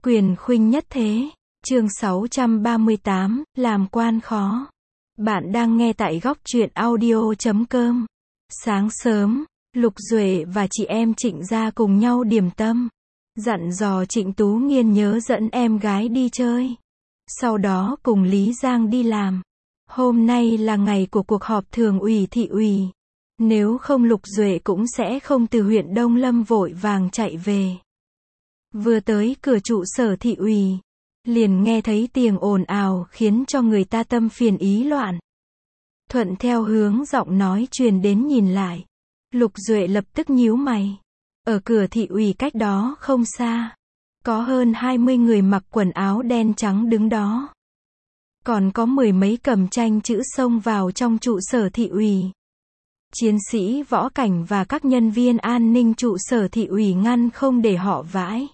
Quyền khuynh nhất thế. Chương 638, làm quan khó. Bạn đang nghe tại góc truyện audio.com. Sáng sớm, Lục Duệ và chị em Trịnh Gia cùng nhau điểm tâm. Dặn dò Trịnh Tú Nghiên nhớ dẫn em gái đi chơi. Sau đó cùng Lý Giang đi làm. Hôm nay là ngày của cuộc họp thường ủy thị ủy. Nếu không Lục Duệ cũng sẽ không từ huyện Đông Lâm vội vàng chạy về. Vừa tới cửa trụ sở thị ủy, liền nghe thấy tiếng ồn ào khiến cho người ta tâm phiền ý loạn. Thuận theo hướng giọng nói truyền đến nhìn lại, Lục Duệ lập tức nhíu mày. Ở cửa thị ủy cách đó không xa, có hơn 20 người mặc quần áo đen trắng đứng đó. Còn có mười mấy cầm tranh chữ xông vào trong trụ sở thị ủy. Chiến sĩ võ cảnh và các nhân viên an ninh trụ sở thị ủy ngăn không để họ vãi.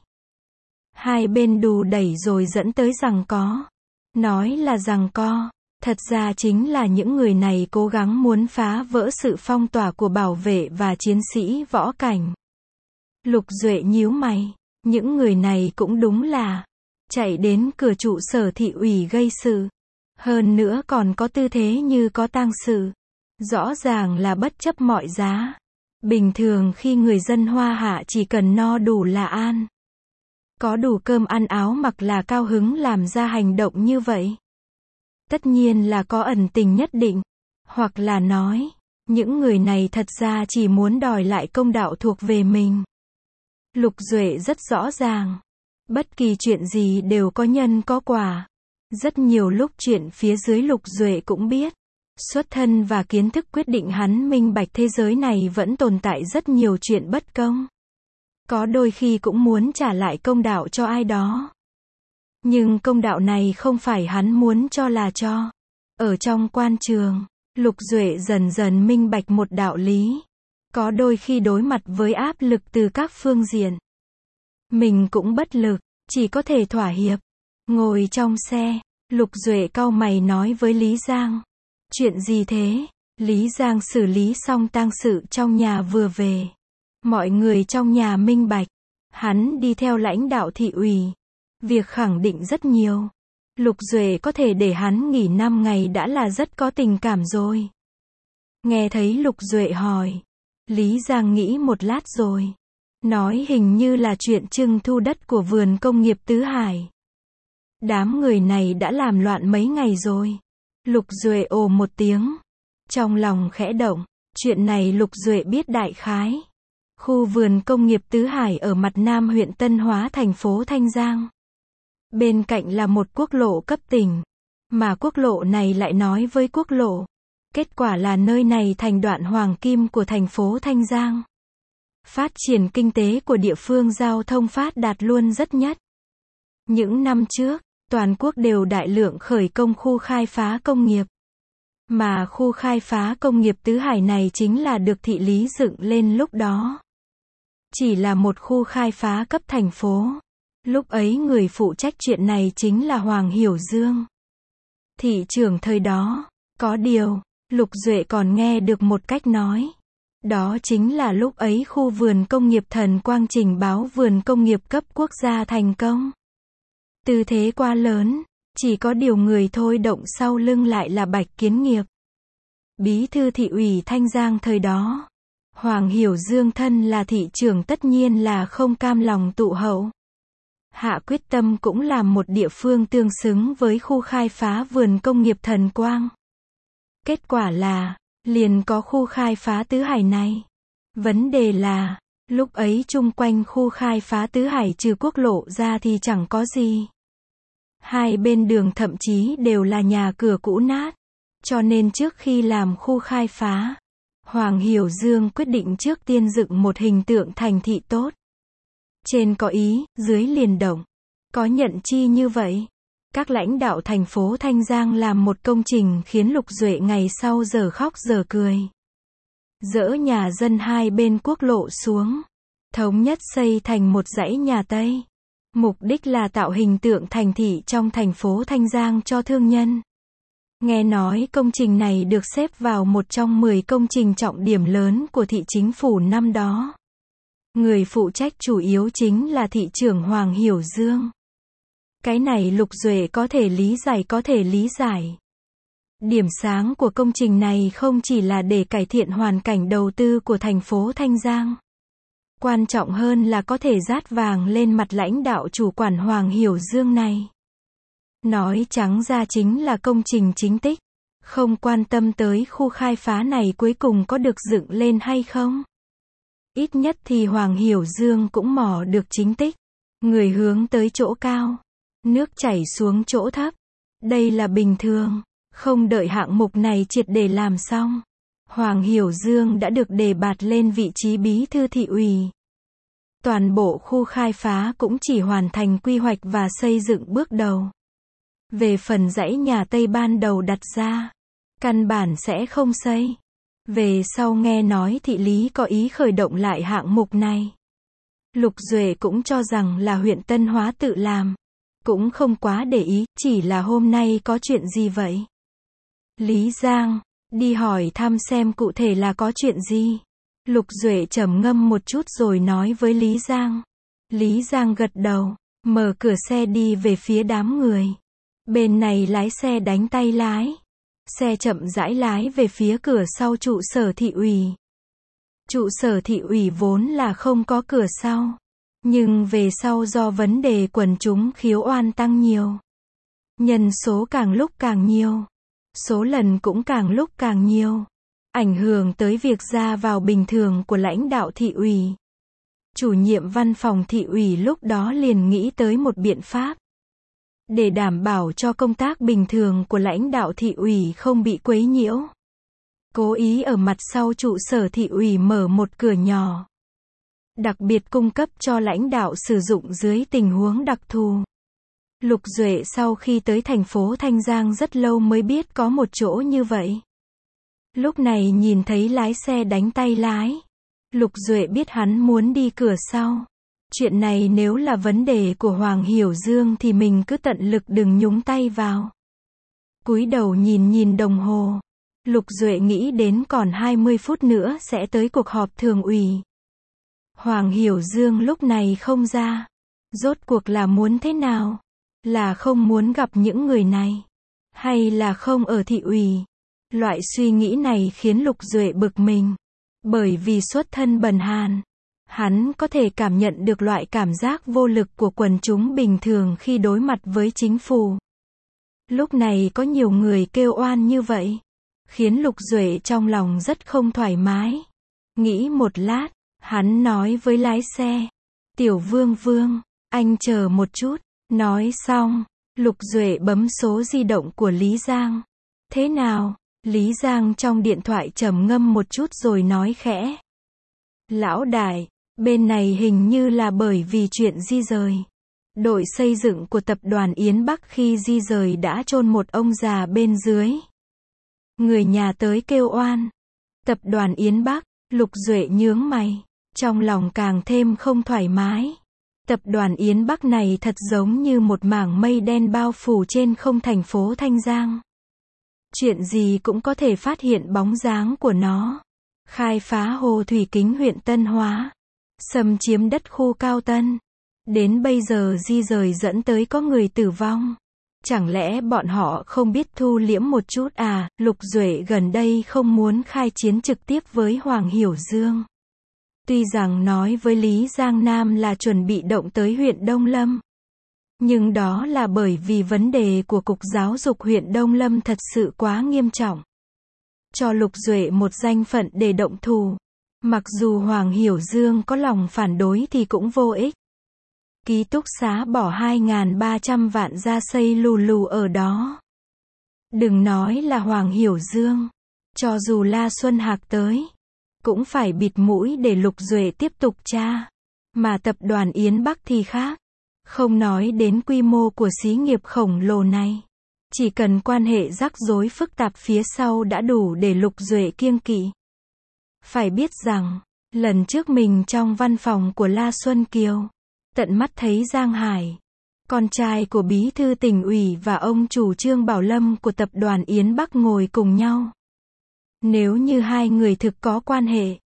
Hai bên đù đẩy rồi dẫn tới giằng co. Nói là giằng co, thật ra chính là những người này cố gắng muốn phá vỡ sự phong tỏa của bảo vệ và chiến sĩ võ cảnh. Lục Duệ nhíu mày, những người này cũng đúng là chạy đến cửa trụ sở thị ủy gây sự. Hơn nữa còn có tư thế như có tang sự. Rõ ràng là bất chấp mọi giá. Bình thường khi người dân Hoa Hạ chỉ cần no đủ là an. Có đủ cơm ăn áo mặc là cao hứng làm ra hành động như vậy. Tất nhiên là có ẩn tình nhất định. Hoặc là nói, những người này thật ra chỉ muốn đòi lại công đạo thuộc về mình. Lục Duệ rất rõ ràng. Bất kỳ chuyện gì đều có nhân có quả. Rất nhiều lúc chuyện phía dưới Lục Duệ cũng biết. Xuất thân và kiến thức quyết định hắn minh bạch thế giới này vẫn tồn tại rất nhiều chuyện bất công. Có đôi khi cũng muốn trả lại công đạo cho ai đó. Nhưng công đạo này không phải hắn muốn cho là cho. Ở trong quan trường, Lục Duệ dần dần minh bạch một đạo lý. Có đôi khi đối mặt với áp lực từ các phương diện, mình cũng bất lực, chỉ có thể thỏa hiệp. Ngồi trong xe, Lục Duệ cau mày nói với Lý Giang. Chuyện gì thế? Lý Giang xử lý xong tang sự trong nhà vừa về. Mọi người trong nhà minh bạch. Hắn đi theo lãnh đạo thị ủy. Việc khẳng định rất nhiều. Lục Duệ có thể để hắn nghỉ 5 ngày đã là rất có tình cảm rồi. Nghe thấy Lục Duệ hỏi, Lý Giang nghĩ một lát rồi. Nói hình như là chuyện trưng thu đất của vườn công nghiệp Tứ Hải. Đám người này đã làm loạn mấy ngày rồi. Lục Duệ ồ một tiếng. Trong lòng khẽ động. Chuyện này Lục Duệ biết đại khái. Khu vườn công nghiệp Tứ Hải ở mặt nam huyện Tân Hóa thành phố Thanh Giang. Bên cạnh là một quốc lộ cấp tỉnh. Mà quốc lộ này lại nói với quốc lộ. Kết quả là nơi này thành đoạn hoàng kim của thành phố Thanh Giang. Phát triển kinh tế của địa phương giao thông phát đạt luôn rất nhất. Những năm trước, toàn quốc đều đại lượng khởi công khu khai phá công nghiệp. Mà khu khai phá công nghiệp Tứ Hải này chính là được thị lý dựng lên lúc đó. Chỉ là một khu khai phá cấp thành phố. Lúc ấy người phụ trách chuyện này chính là Hoàng Hiểu Dương, thị trưởng thời đó. Có điều, Lục Duệ còn nghe được một cách nói. Đó chính là lúc ấy khu vườn công nghiệp Thần Quang trình báo vườn công nghiệp cấp quốc gia thành công. Tư thế quá lớn, chỉ có điều người thôi động sau lưng lại là Bạch Kiến Nghiệp, bí thư thị ủy Thanh Giang thời đó. Hoàng Hiểu Dương thân là thị trưởng tất nhiên là không cam lòng tụ hậu. Hạ quyết tâm cũng làm một địa phương tương xứng với khu khai phá vườn công nghiệp Thần Quang. Kết quả là, liền có khu khai phá Tứ Hải này. Vấn đề là, lúc ấy chung quanh khu khai phá Tứ Hải trừ quốc lộ ra thì chẳng có gì. Hai bên đường thậm chí đều là nhà cửa cũ nát. Cho nên trước khi làm khu khai phá, Hoàng Hiểu Dương quyết định trước tiên dựng một hình tượng thành thị tốt. Trên có ý, dưới liền động. Có nhận chi như vậy. Các lãnh đạo thành phố Thanh Giang làm một công trình khiến Lục Duệ ngày sau giờ khóc giờ cười. Dỡ nhà dân hai bên quốc lộ xuống. Thống nhất xây thành một dãy nhà Tây. Mục đích là tạo hình tượng thành thị trong thành phố Thanh Giang cho thương nhân. Nghe nói công trình này được xếp vào một trong 10 công trình trọng điểm lớn của thị chính phủ năm đó. Người phụ trách chủ yếu chính là thị trưởng Hoàng Hiểu Dương. Cái này Lục Duệ có thể lý giải. Điểm sáng của công trình này không chỉ là để cải thiện hoàn cảnh đầu tư của thành phố Thanh Giang. Quan trọng hơn là có thể dát vàng lên mặt lãnh đạo chủ quản Hoàng Hiểu Dương này. Nói trắng ra chính là công trình chính tích. Không quan tâm tới khu khai phá này cuối cùng có được dựng lên hay không. Ít nhất thì Hoàng Hiểu Dương cũng mò được chính tích. Người hướng tới chỗ cao, nước chảy xuống chỗ thấp. Đây là bình thường. Không đợi hạng mục này triệt để làm xong, Hoàng Hiểu Dương đã được đề bạt lên vị trí bí thư thị ủy. Toàn bộ khu khai phá cũng chỉ hoàn thành quy hoạch và xây dựng bước đầu. Về phần dãy nhà Tây ban đầu đặt ra, căn bản sẽ không xây. Về sau nghe nói thị lý có ý khởi động lại hạng mục này. Lục Duệ cũng cho rằng là huyện Tân Hóa tự làm. Cũng không quá để ý, chỉ là hôm nay có chuyện gì vậy? Lý Giang, đi hỏi thăm xem cụ thể là có chuyện gì. Lục Duệ trầm ngâm một chút rồi nói với Lý Giang. Lý Giang gật đầu, mở cửa xe đi về phía đám người. Bên này lái xe đánh tay lái. Xe chậm rãi lái về phía cửa sau trụ sở thị ủy. Trụ sở thị ủy vốn là không có cửa sau. Nhưng về sau do vấn đề quần chúng khiếu oan tăng nhiều. Nhân số càng lúc càng nhiều. Số lần cũng càng lúc càng nhiều. Ảnh hưởng tới việc ra vào bình thường của lãnh đạo thị ủy. Chủ nhiệm văn phòng thị ủy lúc đó liền nghĩ tới một biện pháp. Để đảm bảo cho công tác bình thường của lãnh đạo thị ủy không bị quấy nhiễu. Cố ý ở mặt sau trụ sở thị ủy mở một cửa nhỏ. Đặc biệt cung cấp cho lãnh đạo sử dụng dưới tình huống đặc thù. Lục Duệ sau khi tới thành phố Thanh Giang rất lâu mới biết có một chỗ như vậy. Lúc này nhìn thấy lái xe đánh tay lái. Lục Duệ biết hắn muốn đi cửa sau. Chuyện này nếu là vấn đề của Hoàng Hiểu Dương thì mình cứ tận lực đừng nhúng tay vào. Cúi đầu nhìn đồng hồ. Lục Duệ nghĩ đến còn 20 phút nữa sẽ tới cuộc họp thường ủy. Hoàng Hiểu Dương lúc này không ra. Rốt cuộc là muốn thế nào? Là không muốn gặp những người này? Hay là không ở thị ủy? Loại suy nghĩ này khiến Lục Duệ bực mình. Bởi vì xuất thân bần hàn. Hắn có thể cảm nhận được loại cảm giác vô lực của quần chúng bình thường khi đối mặt với chính phủ. Lúc này có nhiều người kêu oan như vậy. Khiến Lục Duệ trong lòng rất không thoải mái. Nghĩ một lát, hắn nói với lái xe. Tiểu Vương, anh chờ một chút. Nói xong, Lục Duệ bấm số di động của Lý Giang. Thế nào? Lý Giang trong điện thoại trầm ngâm một chút rồi nói khẽ. Lão đại, bên này hình như là bởi vì chuyện di rời. Đội xây dựng của tập đoàn Yến Bắc khi di rời đã chôn một ông già bên dưới. Người nhà tới kêu oan. Tập đoàn Yến Bắc, Lục Duệ nhướng mày. Trong lòng càng thêm không thoải mái. Tập đoàn Yến Bắc này thật giống như một mảng mây đen bao phủ trên không thành phố Thanh Giang. Chuyện gì cũng có thể phát hiện bóng dáng của nó. Khai phá hồ thủy kính huyện Tân Hóa. Xâm chiếm đất khu Cao Tân. Đến bây giờ di rời dẫn tới có người tử vong. Chẳng lẽ bọn họ không biết thu liễm một chút à? Lục Duệ gần đây không muốn khai chiến trực tiếp với Hoàng Hiểu Dương. Tuy rằng nói với Lý Giang Nam là chuẩn bị động tới huyện Đông Lâm. Nhưng đó là bởi vì vấn đề của Cục Giáo dục huyện Đông Lâm thật sự quá nghiêm trọng. Cho Lục Duệ một danh phận để động thủ. Mặc dù Hoàng Hiểu Dương có lòng phản đối thì cũng vô ích. Ký túc xá bỏ 2.300 vạn ra xây lù ở đó. Đừng nói là Hoàng Hiểu Dương. Cho dù La Xuân Hạc tới, cũng phải bịt mũi để Lục Duệ tiếp tục tra. Mà tập đoàn Yến Bắc thì khác. Không nói đến quy mô của xí nghiệp khổng lồ này. Chỉ cần quan hệ rắc rối phức tạp phía sau đã đủ để Lục Duệ kiêng kỵ. Phải biết rằng, lần trước mình trong văn phòng của La Xuân Kiều, tận mắt thấy Giang Hải, con trai của bí thư tỉnh ủy và ông chủ Trương Bảo Lâm của tập đoàn Yến Bắc ngồi cùng nhau. Nếu như hai người thực có quan hệ,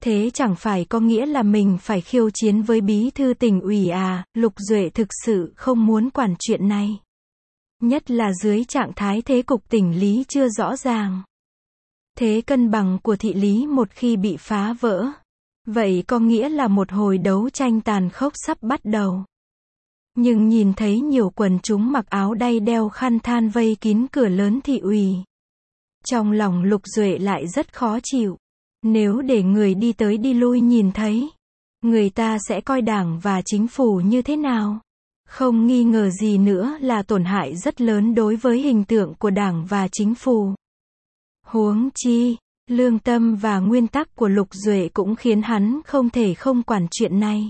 Thế chẳng phải có nghĩa là mình phải khiêu chiến với bí thư tỉnh ủy à? Lục Duệ thực sự không muốn quản chuyện này. Nhất là dưới trạng thái thế cục tỉnh lý chưa rõ ràng. Thế cân bằng của thị lý một khi bị phá vỡ, vậy có nghĩa là một hồi đấu tranh tàn khốc sắp bắt đầu. Nhưng nhìn thấy nhiều quần chúng mặc áo đay đeo khăn than vây kín cửa lớn thị ủy, trong lòng Lục Duệ lại rất khó chịu. Nếu để người đi tới đi lui nhìn thấy, người ta sẽ coi đảng và chính phủ như thế nào? Không nghi ngờ gì nữa là tổn hại rất lớn đối với hình tượng của đảng và chính phủ. Huống chi, lương tâm và nguyên tắc của Lục Duệ cũng khiến hắn không thể không quản chuyện này.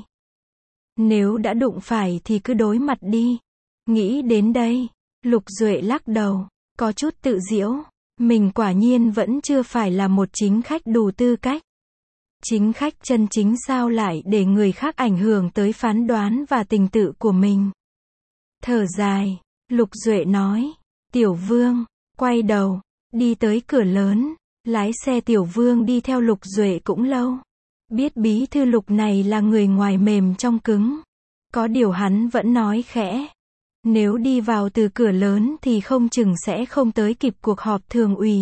Nếu đã đụng phải thì cứ đối mặt đi. Nghĩ đến đây, Lục Duệ lắc đầu, có chút tự giễu. Mình quả nhiên vẫn chưa phải là một chính khách đủ tư cách. Chính khách chân chính sao lại để người khác ảnh hưởng tới phán đoán và tình tự của mình. Thở dài, Lục Duệ nói, Tiểu Vương, quay đầu, đi tới cửa lớn, lái xe Tiểu Vương đi theo Lục Duệ cũng lâu. Biết bí thư Lục này là người ngoài mềm trong cứng. Có điều hắn vẫn nói khẽ. Nếu đi vào từ cửa lớn thì không chừng sẽ không tới kịp cuộc họp thường ủy.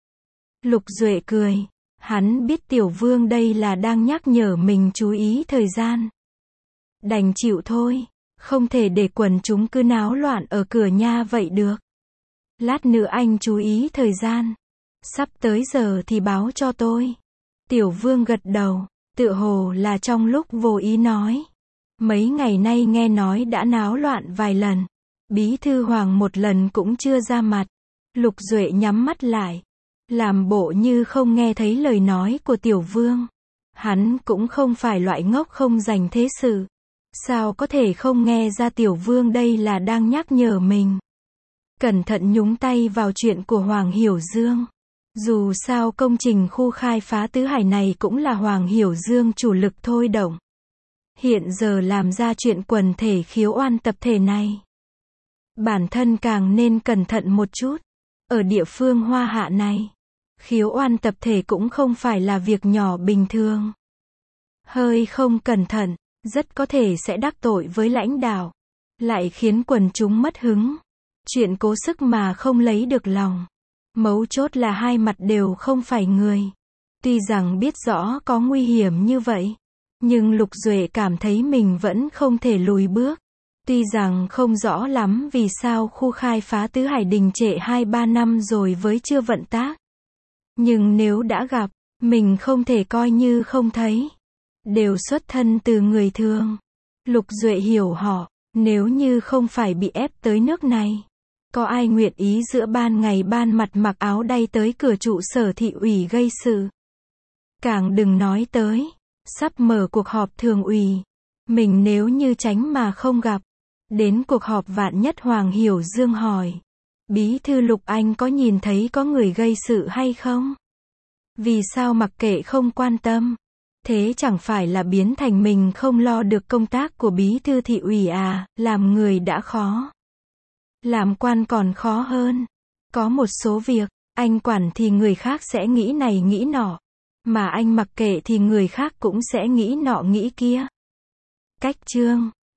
Lục Duệ cười. Hắn biết Tiểu Vương đây là đang nhắc nhở mình chú ý thời gian. Đành chịu thôi. Không thể để quần chúng cứ náo loạn ở cửa nha vậy được. Lát nữa anh chú ý thời gian. Sắp tới giờ thì báo cho tôi. Tiểu Vương gật đầu. Tựa hồ là trong lúc vô ý nói. Mấy ngày nay nghe nói đã náo loạn vài lần. Bí thư Hoàng một lần cũng chưa ra mặt. Lục Duệ nhắm mắt lại. Làm bộ như không nghe thấy lời nói của Tiểu Vương. Hắn cũng không phải loại ngốc không dành thế sự. Sao có thể không nghe ra Tiểu Vương đây là đang nhắc nhở mình. Cẩn thận nhúng tay vào chuyện của Hoàng Hiểu Dương. Dù sao công trình khu khai phá Tứ Hải này cũng là Hoàng Hiểu Dương chủ lực thôi động. Hiện giờ làm ra chuyện quần thể khiếu oan tập thể này. Bản thân càng nên cẩn thận một chút. Ở địa phương Hoa Hạ này, khiếu oan tập thể cũng không phải là việc nhỏ bình thường. Hơi không cẩn thận, rất có thể sẽ đắc tội với lãnh đạo. Lại khiến quần chúng mất hứng. Chuyện cố sức mà không lấy được lòng. Mấu chốt là hai mặt đều không phải người. Tuy rằng biết rõ có nguy hiểm như vậy, nhưng Lục Duệ cảm thấy mình vẫn không thể lùi bước. Tuy rằng không rõ lắm vì sao khu khai phá Tứ Hải đình trệ 2-3 năm rồi với chưa vận tác. Nhưng nếu đã gặp, mình không thể coi như không thấy. Đều xuất thân từ người thường. Lục Duệ hiểu họ, nếu như không phải bị ép tới nước này. Có ai nguyện ý giữa ban ngày ban mặt mặc áo đay tới cửa trụ sở thị ủy gây sự. Càng đừng nói tới, sắp mở cuộc họp thường ủy. Mình nếu như tránh mà không gặp. Đến cuộc họp vạn nhất Hoàng Hiểu Dương hỏi. Bí thư Lục anh có nhìn thấy có người gây sự hay không? Vì sao mặc kệ không quan tâm? Thế chẳng phải là biến thành mình không lo được công tác của bí thư thị ủy à? Làm người đã khó. Làm quan còn khó hơn. Có một số việc, anh quản thì người khác sẽ nghĩ này nghĩ nọ. Mà anh mặc kệ thì người khác cũng sẽ nghĩ nọ nghĩ kia. Cách chương